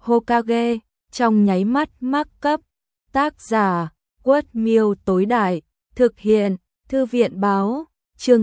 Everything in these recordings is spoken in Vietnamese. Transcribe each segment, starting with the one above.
Hokage, trong nháy mắt mắc cấp. Tác giả, Quất Miêu Tối Đại, thực hiện, Thư viện Báo, chương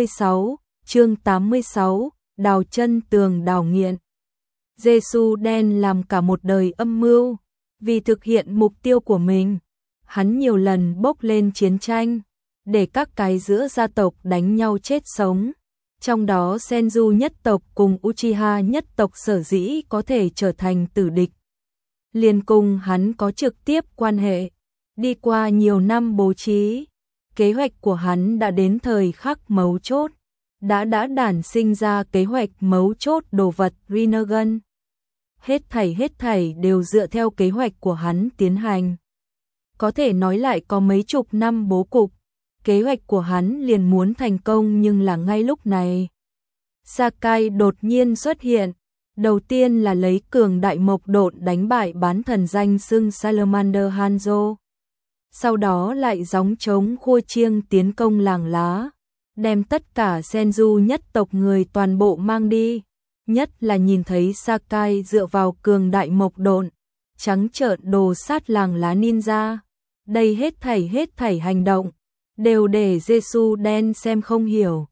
86, đào chân tường đào nghiện. Giê-xu đen làm cả một đời âm mưu, vì thực hiện mục tiêu của mình, hắn nhiều lần bốc lên chiến tranh, để các cái giữa gia tộc đánh nhau chết sống. Trong đó Senju nhất tộc cùng Uchiha nhất tộc sở dĩ có thể trở thành tử địch, liền cùng hắn có trực tiếp quan hệ. Đi qua nhiều năm bố trí, kế hoạch của hắn đã đến thời khắc mấu chốt, đã đản sinh ra kế hoạch mấu chốt đồ vật Rinnegan. Hết thảy đều dựa theo kế hoạch của hắn tiến hành. Có thể nói lại có mấy chục năm bố cục, kế hoạch của hắn liền muốn thành công, nhưng là ngay lúc này Sakai đột nhiên xuất hiện. Đầu tiên là lấy cường đại mộc độn đánh bại bán thần danh xưng Salamander Hanzo. Sau đó lại gióng trống khua chiêng tiến công làng lá, đem tất cả Senju nhất tộc người toàn bộ mang đi. Nhất là nhìn thấy Sakai dựa vào cường đại mộc độn, trắng trợn đồ sát làng lá ninja. Đây hết thảy hành động, đều để Giê-xu đen xem không hiểu.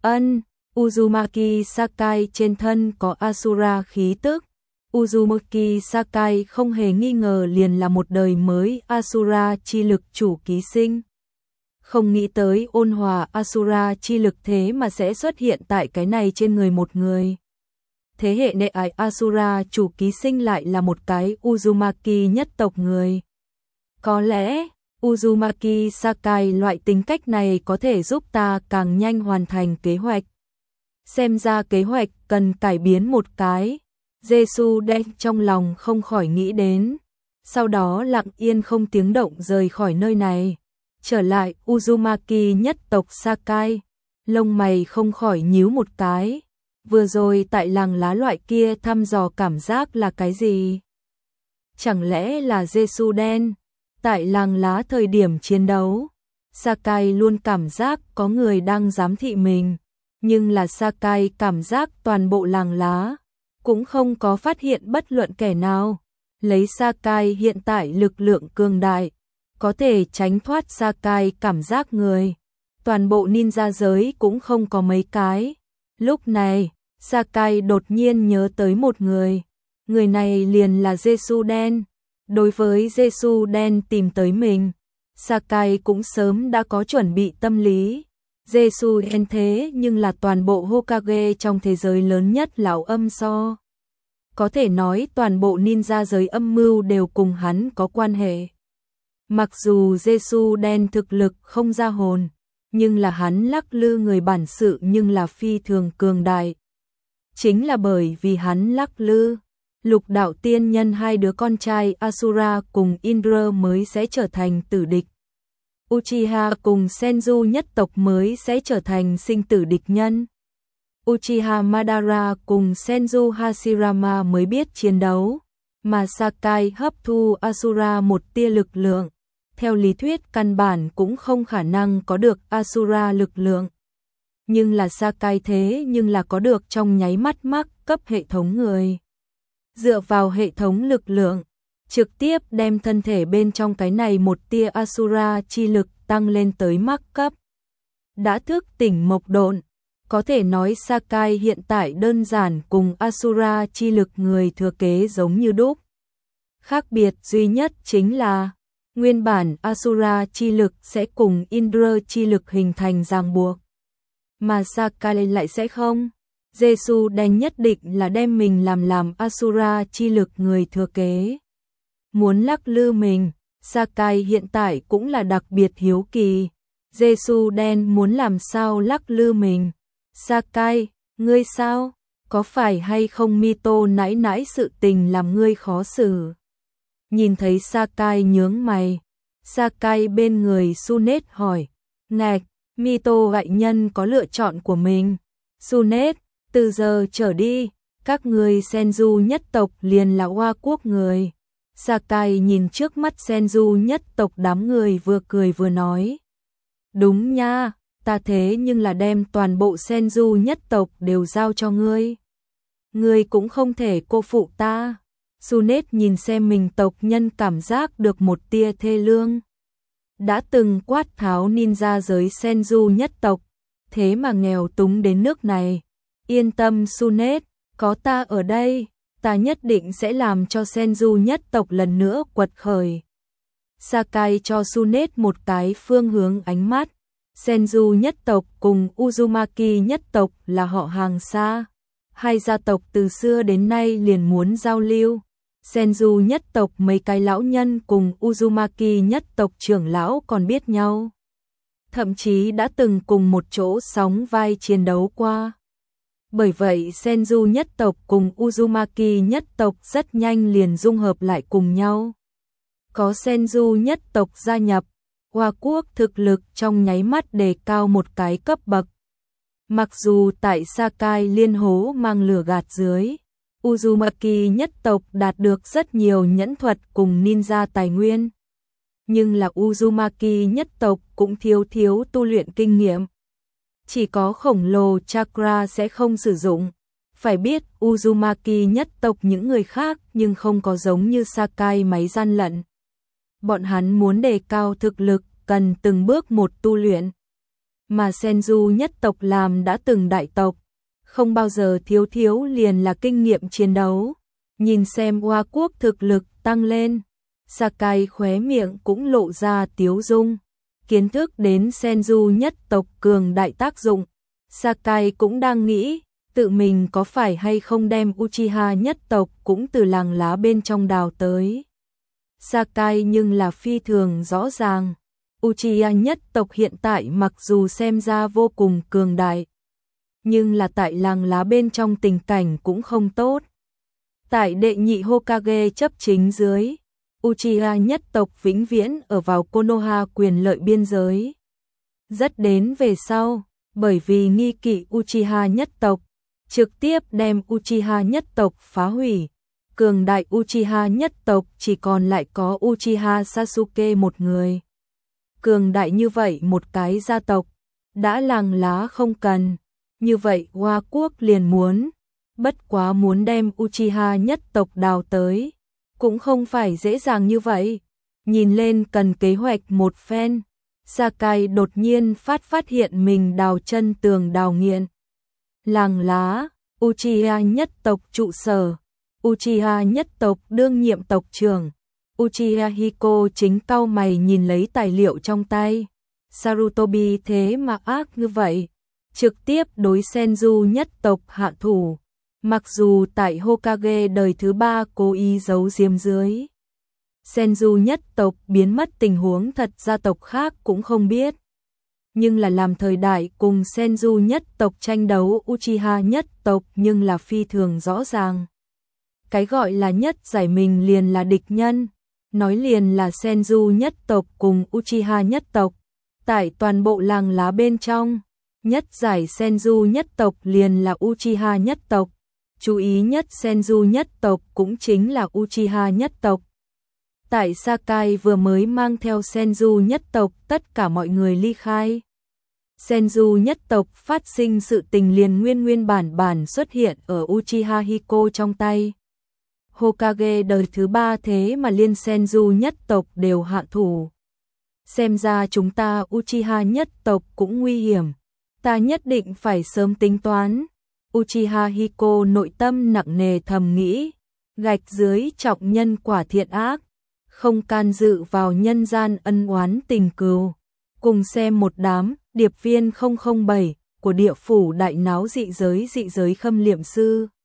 Uzumaki Sakai trên thân có Asura khí tức. Uzumaki Sakai không hề nghi ngờ liền là một đời mới Asura chi lực chủ ký sinh. Không nghĩ tới ôn hòa Asura chi lực thế mà sẽ xuất hiện tại cái này trên người một người. Thế hệ đệ ái Asura chủ ký sinh lại là một cái Uzumaki nhất tộc người. Có lẽ Uzumaki Sakai loại tính cách này có thể giúp ta càng nhanh hoàn thành kế hoạch. Xem ra kế hoạch cần cải biến một cái. Giê-xu đen trong lòng không khỏi nghĩ đến. Sau đó lặng yên không tiếng động rời khỏi nơi này. Trở lại Uzumaki nhất tộc Sakai. Lông mày không khỏi nhíu một cái. Vừa rồi tại làng lá loại kia thăm dò cảm giác là cái gì? Chẳng lẽ là Giê-xu đen? Tại làng lá thời điểm chiến đấu, Sakai luôn cảm giác có người đang giám thị mình. Nhưng là Sakai cảm giác toàn bộ làng lá cũng không có phát hiện bất luận kẻ nào. Lấy Sakai hiện tại lực lượng cường đại, có thể tránh thoát Sakai cảm giác người. Toàn bộ ninja giới cũng không có mấy cái. Lúc này, Sakai đột nhiên nhớ tới một người. Người này liền là Giê-xu đen. Đối với Giê-xu đen tìm tới mình, Sakai cũng sớm đã có chuẩn bị tâm lý. Giê-xu đen thế nhưng là toàn bộ Hokage trong thế giới lớn nhất lão âm so. Có thể nói toàn bộ ninja giới âm mưu đều cùng hắn có quan hệ. Mặc dù Giê-xu đen thực lực không ra hồn, nhưng là hắn lắc lư người bản sự nhưng là phi thường cường đại. Chính là bởi vì hắn lắc lư, Lục đạo tiên nhân hai đứa con trai Asura cùng Indra mới sẽ trở thành tử địch. Uchiha cùng Senju nhất tộc mới sẽ trở thành sinh tử địch nhân. Uchiha Madara cùng Senju Hashirama mới biết chiến đấu, mà Sakai hấp thu Asura một tia lực lượng. Theo lý thuyết căn bản cũng không khả năng có được Asura lực lượng. Nhưng là Sakai thế nhưng là có được trong nháy mắt mắc cấp hệ thống người. Dựa vào hệ thống lực lượng, trực tiếp đem thân thể bên trong cái này một tia Asura chi lực tăng lên tới mắc cấp. Đã thức tỉnh mộc độn, có thể nói Sakai hiện tại đơn giản cùng Asura chi lực người thừa kế giống như đúc. Khác biệt duy nhất chính là, nguyên bản Asura chi lực sẽ cùng Indra chi lực hình thành ràng buộc, mà Sakai lại sẽ không. Giê-xu đen nhất định là đem mình làm Asura chi lực người thừa kế. Muốn lắc lư mình, Sakai hiện tại cũng là đặc biệt hiếu kỳ. Giê-xu đen muốn làm sao lắc lư mình? Sakai, ngươi sao? Có phải hay không Mito nãi sự tình làm ngươi khó xử? Nhìn thấy Sakai nhướng mày, Sakai bên người Sunet hỏi. Ngạch, Mito đại nhân có lựa chọn của mình. Sunet, từ giờ trở đi, các người Senju nhất tộc liền là Hoa quốc người. Sakai nhìn trước mắt Senju nhất tộc đám người vừa cười vừa nói. Đúng nha, ta thế nhưng là đem toàn bộ Senju nhất tộc đều giao cho ngươi. Ngươi cũng không thể cô phụ ta. Tsunade nhìn xem mình tộc nhân cảm giác được một tia thê lương. Đã từng quát tháo ninja giới Senju nhất tộc, thế mà nghèo túng đến nước này. Yên tâm Tsunade, có ta ở đây, ta nhất định sẽ làm cho Senju nhất tộc lần nữa quật khởi. Sakai cho Tsunade một cái phương hướng ánh mắt. Senju nhất tộc cùng Uzumaki nhất tộc là họ hàng xa. Hai gia tộc từ xưa đến nay liền muốn giao lưu. Senju nhất tộc mấy cái lão nhân cùng Uzumaki nhất tộc trưởng lão còn biết nhau. Thậm chí đã từng cùng một chỗ sóng vai chiến đấu qua. Bởi vậy Senju nhất tộc cùng Uzumaki nhất tộc rất nhanh liền dung hợp lại cùng nhau. Có Senju nhất tộc gia nhập, Hoa Quốc thực lực trong nháy mắt đề cao một cái cấp bậc. Mặc dù tại Sakai liên hố mang lửa gạt dưới, Uzumaki nhất tộc đạt được rất nhiều nhẫn thuật cùng ninja tài nguyên. Nhưng là Uzumaki nhất tộc cũng thiếu tu luyện kinh nghiệm. Chỉ có khổng lồ chakra sẽ không sử dụng. Phải biết Uzumaki nhất tộc những người khác nhưng không có giống như Sakai máy gian lận. Bọn hắn muốn đề cao thực lực cần từng bước một tu luyện. Mà Senju nhất tộc làm đã từng đại tộc, không bao giờ thiếu liền là kinh nghiệm chiến đấu. Nhìn xem Hoa Quốc thực lực tăng lên, Sakai khóe miệng cũng lộ ra tiếu dung. Kiến thức đến Senju nhất tộc cường đại tác dụng, Sakai cũng đang nghĩ, tự mình có phải hay không đem Uchiha nhất tộc cũng từ làng lá bên trong đào tới. Sakai nhưng là phi thường rõ ràng, Uchiha nhất tộc hiện tại mặc dù xem ra vô cùng cường đại, nhưng là tại làng lá bên trong tình cảnh cũng không tốt. Tại đệ nhị Hokage chấp chính dưới, Uchiha nhất tộc vĩnh viễn ở vào Konoha quyền lợi biên giới. Rất đến về sau, bởi vì nghi kỵ Uchiha nhất tộc, trực tiếp đem Uchiha nhất tộc phá hủy. Cường đại Uchiha nhất tộc chỉ còn lại có Uchiha Sasuke một người. Cường đại như vậy một cái gia tộc, đã làng lá không cần, như vậy Hoa Quốc liền muốn, bất quá muốn đem Uchiha nhất tộc đào tới, cũng không phải dễ dàng như vậy. Nhìn lên cần kế hoạch một phen, Sakai đột nhiên phát hiện mình đào chân tường đào nghiện. Làng lá, Uchiha nhất tộc trụ sở, Uchiha nhất tộc đương nhiệm tộc trưởng, Uchiha Hiko chính cau mày nhìn lấy tài liệu trong tay. Sarutobi thế mà ác như vậy, trực tiếp đối Senju nhất tộc hạ thủ. Mặc dù tại Hokage đời thứ 3 cố ý giấu giếm dưới, Senju nhất tộc biến mất tình huống thật gia tộc khác cũng không biết. Nhưng là làm thời đại cùng Senju nhất tộc tranh đấu Uchiha nhất tộc nhưng là phi thường rõ ràng. Cái gọi là nhất giải mình liền là địch nhân, nói liền là Senju nhất tộc cùng Uchiha nhất tộc. Tại toàn bộ làng lá bên trong, nhất giải Senju nhất tộc liền là Uchiha nhất tộc. Chú ý nhất Senju nhất tộc cũng chính là Uchiha nhất tộc. Tại Sakai vừa mới mang theo Senju nhất tộc tất cả mọi người ly khai. Senju nhất tộc phát sinh sự tình liền nguyên bản xuất hiện ở Uchiha Hiko trong tay. Hokage đời thứ 3 thế mà liên Senju nhất tộc đều hạ thủ. Xem ra chúng ta Uchiha nhất tộc cũng nguy hiểm. Ta nhất định phải sớm tính toán. Uchiha Hiko nội tâm nặng nề thầm nghĩ. Gạch dưới trọng nhân quả thiện ác. Không can dự vào nhân gian ân oán tình cừu. Cùng xem một đám điệp viên 007 của địa phủ đại náo dị giới khâm liệm sư.